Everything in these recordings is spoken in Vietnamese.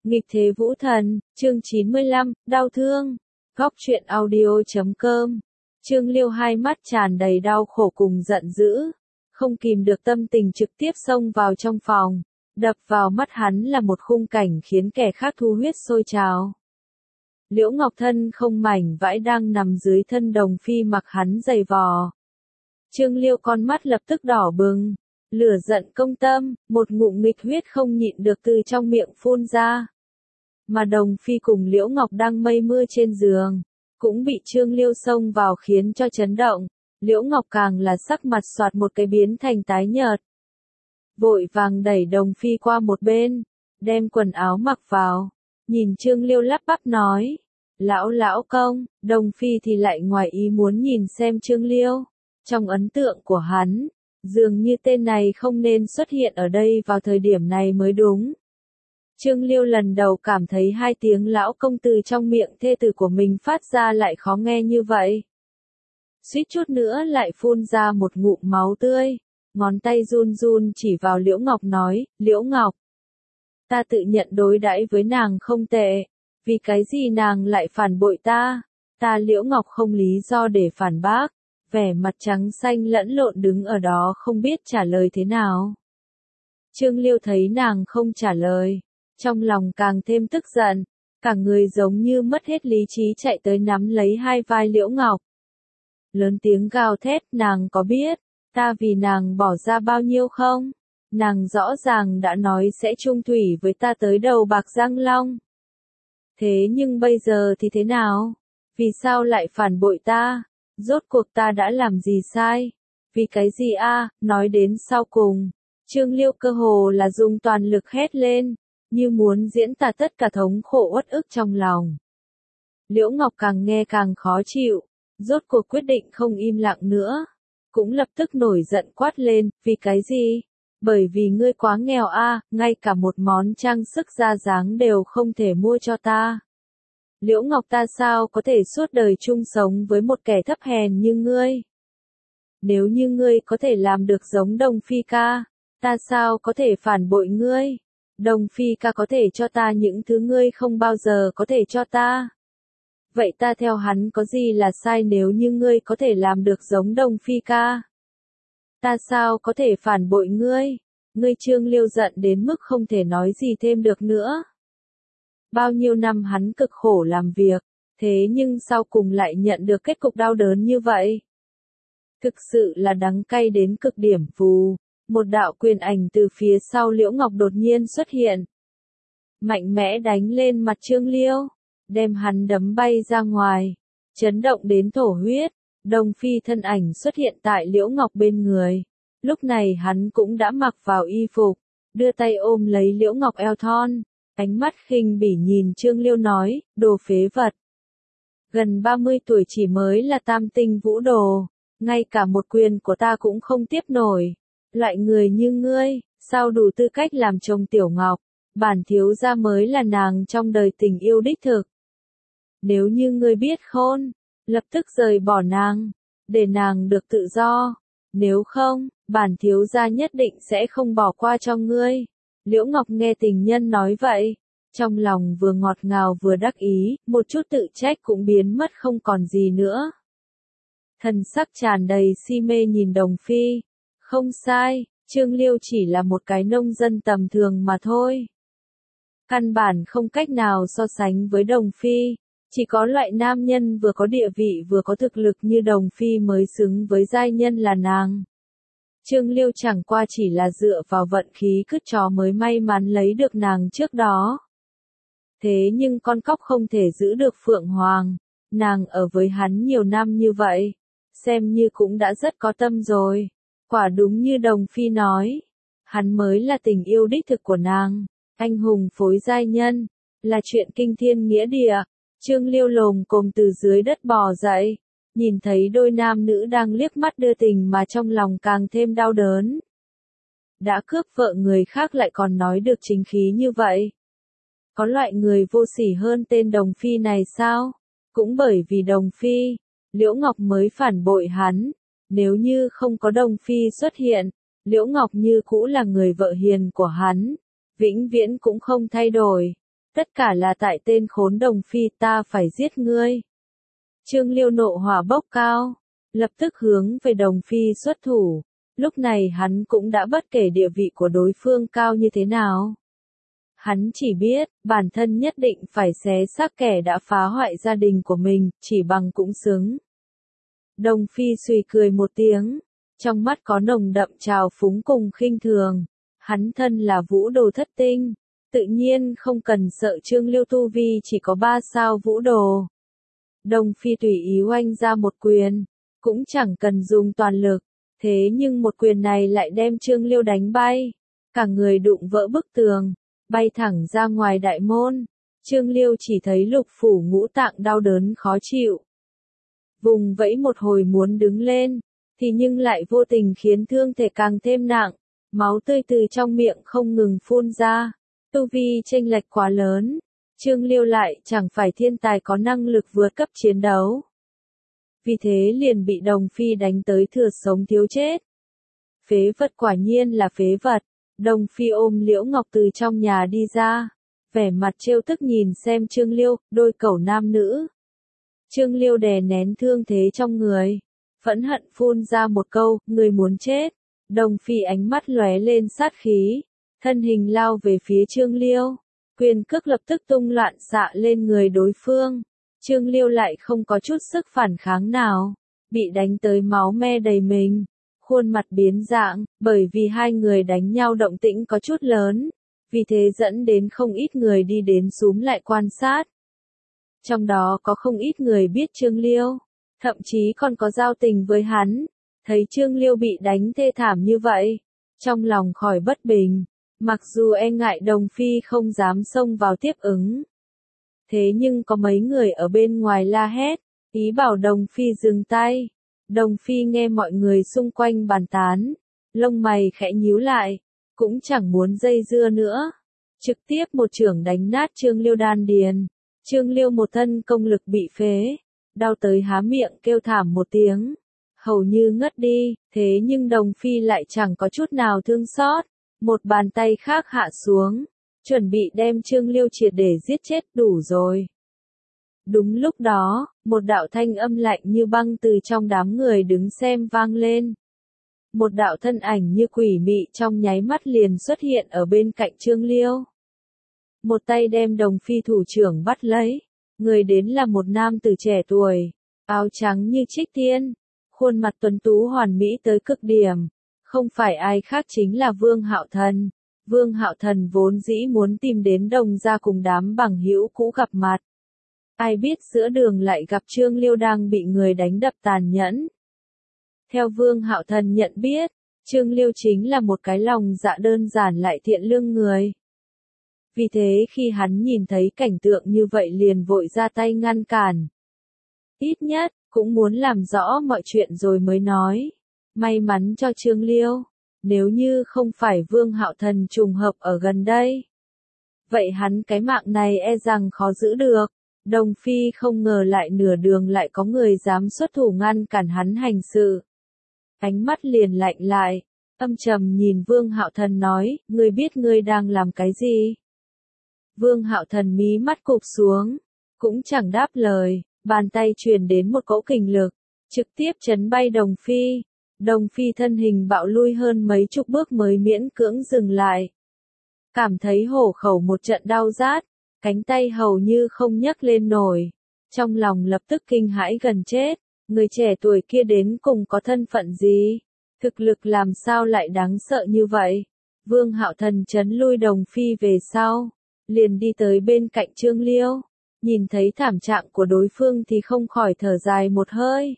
Nghịch thế vũ thần, chương 95, đau thương. Góc truyện audio.com. Trương Liêu hai mắt tràn đầy đau khổ cùng giận dữ, không kìm được tâm tình trực tiếp xông vào trong phòng. Đập vào mắt hắn là một khung cảnh khiến kẻ khác thu huyết sôi trào. Liễu Ngọc thân không mảnh vãi đang nằm dưới thân Đồng Phi mặc hắn giày vò. Trương Liêu con mắt lập tức đỏ bừng, lửa giận công tâm, một ngụm nghịch huyết không nhịn được từ trong miệng phun ra. Mà Đồng Phi cùng Liễu Ngọc đang mây mưa trên giường, cũng bị Trương Liêu xông vào khiến cho chấn động. Liễu Ngọc càng là sắc mặt xoạt một cái biến thành tái nhợt. Vội vàng đẩy Đồng Phi qua một bên, đem quần áo mặc vào, nhìn Trương Liêu lắp bắp nói: lão công. Đồng Phi thì lại ngoài ý muốn nhìn xem Trương Liêu. Trong ấn tượng của hắn, dường như tên này không nên xuất hiện ở đây vào thời điểm này mới đúng. Trương Liêu lần đầu cảm thấy hai tiếng lão công từ trong miệng thê tử của mình phát ra lại khó nghe như vậy. Suýt chút nữa lại phun ra một ngụm máu tươi, ngón tay run run chỉ vào Liễu Ngọc nói: Liễu Ngọc, ta tự nhận đối đãi với nàng không tệ, vì cái gì nàng lại phản bội ta? Ta Liễu Ngọc không lý do để phản bác, vẻ mặt trắng xanh lẫn lộn đứng ở đó không biết trả lời thế nào. Trương Liêu thấy nàng không trả lời, trong lòng càng thêm tức giận, cả người giống như mất hết lý trí chạy tới nắm lấy hai vai Liễu Ngọc. Lớn tiếng gào thét: nàng có biết ta vì nàng bỏ ra bao nhiêu không? Nàng rõ ràng đã nói sẽ chung thủy với ta tới đầu bạc răng long. Thế nhưng bây giờ thì thế nào? Vì sao lại phản bội ta? Rốt cuộc ta đã làm gì sai? Vì cái gì a? Nói đến sau cùng, Trương Liêu cơ hồ là dùng toàn lực hét lên, như muốn diễn tả tất cả thống khổ uất ức trong lòng. Liễu Ngọc càng nghe càng khó chịu, rốt cuộc quyết định không im lặng nữa, cũng lập tức nổi giận quát lên: vì cái gì? Bởi vì ngươi quá nghèo a, ngay cả một món trang sức ra dáng đều không thể mua cho ta. Liễu Ngọc, ta sao có thể suốt đời chung sống với một kẻ thấp hèn như ngươi? Nếu như ngươi có thể làm được giống Đồng Phi ca, ta sao có thể phản bội ngươi? Đồng Phi ca có thể cho ta những thứ ngươi không bao giờ có thể cho ta. Vậy ta theo hắn có gì là sai nếu như ngươi có thể làm được giống Đồng Phi ca? Ta sao có thể phản bội ngươi? Ngươi Trương Liêu giận đến mức không thể nói gì thêm được nữa. Bao nhiêu năm hắn cực khổ làm việc, thế nhưng sau cùng lại nhận được kết cục đau đớn như vậy. Thực sự là đắng cay đến cực điểm. Vù, một đạo quyền ảnh từ phía sau Liễu Ngọc đột nhiên xuất hiện. Mạnh mẽ đánh lên mặt Trương Liêu, đem hắn đấm bay ra ngoài, chấn động đến thổ huyết. Đồng Phi thân ảnh xuất hiện tại Liễu Ngọc bên người. Lúc này hắn cũng đã mặc vào y phục, đưa tay ôm lấy Liễu Ngọc eo thon, ánh mắt khinh bỉ nhìn Trương Liêu nói: đồ phế vật. Gần 30 tuổi chỉ mới là tam tinh vũ đồ, ngay cả một quyền của ta cũng không tiếp nổi. Loại người như ngươi, sao đủ tư cách làm chồng Tiểu Ngọc? Bản thiếu gia mới là nàng trong đời tình yêu đích thực. Nếu như ngươi biết khôn, lập tức rời bỏ nàng, để nàng được tự do. Nếu không, bản thiếu gia nhất định sẽ không bỏ qua cho ngươi. Liễu Ngọc nghe tình nhân nói vậy, trong lòng vừa ngọt ngào vừa đắc ý, một chút tự trách cũng biến mất không còn gì nữa. Thần sắc tràn đầy si mê nhìn Đồng Phi. Không sai, Trương Liêu chỉ là một cái nông dân tầm thường mà thôi. Căn bản không cách nào so sánh với Đồng Phi. Chỉ có loại nam nhân vừa có địa vị vừa có thực lực như Đồng Phi mới xứng với giai nhân là nàng. Trương Liêu chẳng qua chỉ là dựa vào vận khí cứt chó mới may mắn lấy được nàng trước đó. Thế nhưng con cóc không thể giữ được Phượng Hoàng, nàng ở với hắn nhiều năm như vậy, xem như cũng đã rất có tâm rồi. Quả đúng như Đồng Phi nói, hắn mới là tình yêu đích thực của nàng, anh hùng phối giai nhân, là chuyện kinh thiên nghĩa địa. Trương Liêu lồm cồm từ dưới đất bò dậy, nhìn thấy đôi nam nữ đang liếc mắt đưa tình mà trong lòng càng thêm đau đớn. Đã cướp vợ người khác lại còn nói được chính khí như vậy. Có loại người vô sỉ hơn tên Đồng Phi này sao? Cũng bởi vì Đồng Phi, Liễu Ngọc mới phản bội hắn. Nếu như không có Đồng Phi xuất hiện, Liễu Ngọc như cũ là người vợ hiền của hắn, vĩnh viễn cũng không thay đổi. Tất cả là tại tên khốn Đồng Phi, ta phải giết ngươi. Trương Liêu nộ hỏa bốc cao, lập tức hướng về Đồng Phi xuất thủ. Lúc này hắn cũng đã bất kể địa vị của đối phương cao như thế nào. Hắn chỉ biết, bản thân nhất định phải xé xác kẻ đã phá hoại gia đình của mình, chỉ bằng cũng xứng. Đồng Phi suy cười một tiếng, trong mắt có nồng đậm trào phúng cùng khinh thường. Hắn thân là vũ đồ thất tinh, tự nhiên không cần sợ Trương Liêu tu vi chỉ có 3 sao vũ đồ. Đồng Phi tùy ý oanh ra một quyền, cũng chẳng cần dùng toàn lực, thế nhưng một quyền này lại đem Trương Liêu đánh bay, cả người đụng vỡ bức tường, bay thẳng ra ngoài đại môn. Trương Liêu chỉ thấy lục phủ ngũ tạng đau đớn khó chịu. Vùng vẫy một hồi muốn đứng lên, thì nhưng lại vô tình khiến thương thể càng thêm nặng, máu tươi từ trong miệng không ngừng phun ra. Tu vi chênh lệch quá lớn, Trương Liêu lại chẳng phải thiên tài có năng lực vượt cấp chiến đấu. Vì thế liền bị Đồng Phi đánh tới thừa sống thiếu chết. Phế vật quả nhiên là phế vật. Đồng Phi ôm Liễu Ngọc từ trong nhà đi ra, vẻ mặt trêu tức nhìn xem Trương Liêu, đôi cẩu nam nữ. Trương Liêu đè nén thương thế trong người, phẫn hận phun ra một câu, người muốn chết. Đồng Phi ánh mắt lóe lên sát khí, thân hình lao về phía Trương Liêu, quyền cước lập tức tung loạn xạ lên người đối phương. Trương Liêu lại không có chút sức phản kháng nào, bị đánh tới máu me đầy mình, khuôn mặt biến dạng, bởi vì hai người đánh nhau động tĩnh có chút lớn, vì thế dẫn đến không ít người đi đến xúm lại quan sát. Trong đó có không ít người biết Trương Liêu, thậm chí còn có giao tình với hắn, thấy Trương Liêu bị đánh thê thảm như vậy, trong lòng khỏi bất bình, mặc dù e ngại Đồng Phi không dám xông vào tiếp ứng. Thế nhưng có mấy người ở bên ngoài la hét, ý bảo Đồng Phi dừng tay. Đồng Phi nghe mọi người xung quanh bàn tán, lông mày khẽ nhíu lại, cũng chẳng muốn dây dưa nữa. Trực tiếp một chưởng đánh nát Trương Liêu đan điền. Trương Liêu một thân công lực bị phế, đau tới há miệng kêu thảm một tiếng, hầu như ngất đi, thế nhưng Đồng Phi lại chẳng có chút nào thương xót. Một bàn tay khác hạ xuống, chuẩn bị đem Trương Liêu triệt để giết chết, đủ rồi. Đúng lúc đó, một đạo thanh âm lạnh như băng từ trong đám người đứng xem vang lên. Một đạo thân ảnh như quỷ mị trong nháy mắt liền xuất hiện ở bên cạnh Trương Liêu. Một tay đem Đồng Phi thủ trưởng bắt lấy, người đến là một nam tử trẻ tuổi, áo trắng như trích tiên, khuôn mặt tuấn tú hoàn mỹ tới cực điểm, không phải ai khác chính là Vương Hạo Thần. Vương Hạo Thần vốn dĩ muốn tìm đến Đồng gia cùng đám bằng hữu cũ gặp mặt. Ai biết giữa đường lại gặp Trương Liêu đang bị người đánh đập tàn nhẫn. Theo Vương Hạo Thần nhận biết, Trương Liêu chính là một cái lòng dạ đơn giản lại thiện lương người. Vì thế khi hắn nhìn thấy cảnh tượng như vậy liền vội ra tay ngăn cản. Ít nhất, cũng muốn làm rõ mọi chuyện rồi mới nói. May mắn cho Trương Liêu, nếu như không phải Vương Hạo Thần trùng hợp ở gần đây. Vậy hắn cái mạng này e rằng khó giữ được. Đồng Phi không ngờ lại nửa đường lại có người dám xuất thủ ngăn cản hắn hành sự. Ánh mắt liền lạnh lại, âm trầm nhìn Vương Hạo Thần nói, ngươi biết ngươi đang làm cái gì? Vương Hạo Thần mí mắt cụp xuống, cũng chẳng đáp lời, bàn tay truyền đến một cỗ kình lực, trực tiếp chấn bay Đồng Phi. Đồng Phi thân hình bạo lui hơn mấy chục bước mới miễn cưỡng dừng lại. Cảm thấy hổ khẩu một trận đau rát, cánh tay hầu như không nhấc lên nổi. Trong lòng lập tức kinh hãi gần chết, người trẻ tuổi kia đến cùng có thân phận gì? Thực lực làm sao lại đáng sợ như vậy? Vương Hạo Thần chấn lui Đồng Phi về sau, liền đi tới bên cạnh Trương Liêu, nhìn thấy thảm trạng của đối phương thì không khỏi thở dài một hơi.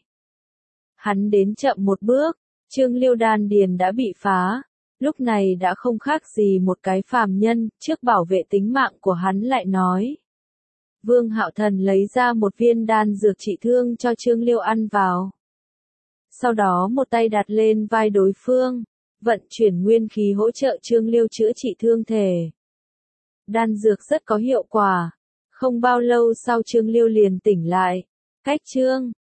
Hắn đến chậm một bước, Trương Liêu đan điền đã bị phá, lúc này đã không khác gì một cái phàm nhân, trước bảo vệ tính mạng của hắn lại nói. Vương Hạo Thần lấy ra một viên đan dược trị thương cho Trương Liêu ăn vào. Sau đó một tay đặt lên vai đối phương, vận chuyển nguyên khí hỗ trợ Trương Liêu chữa trị thương thể. Đan dược rất có hiệu quả, không bao lâu sau Trương Liêu liền tỉnh lại. Cách Trương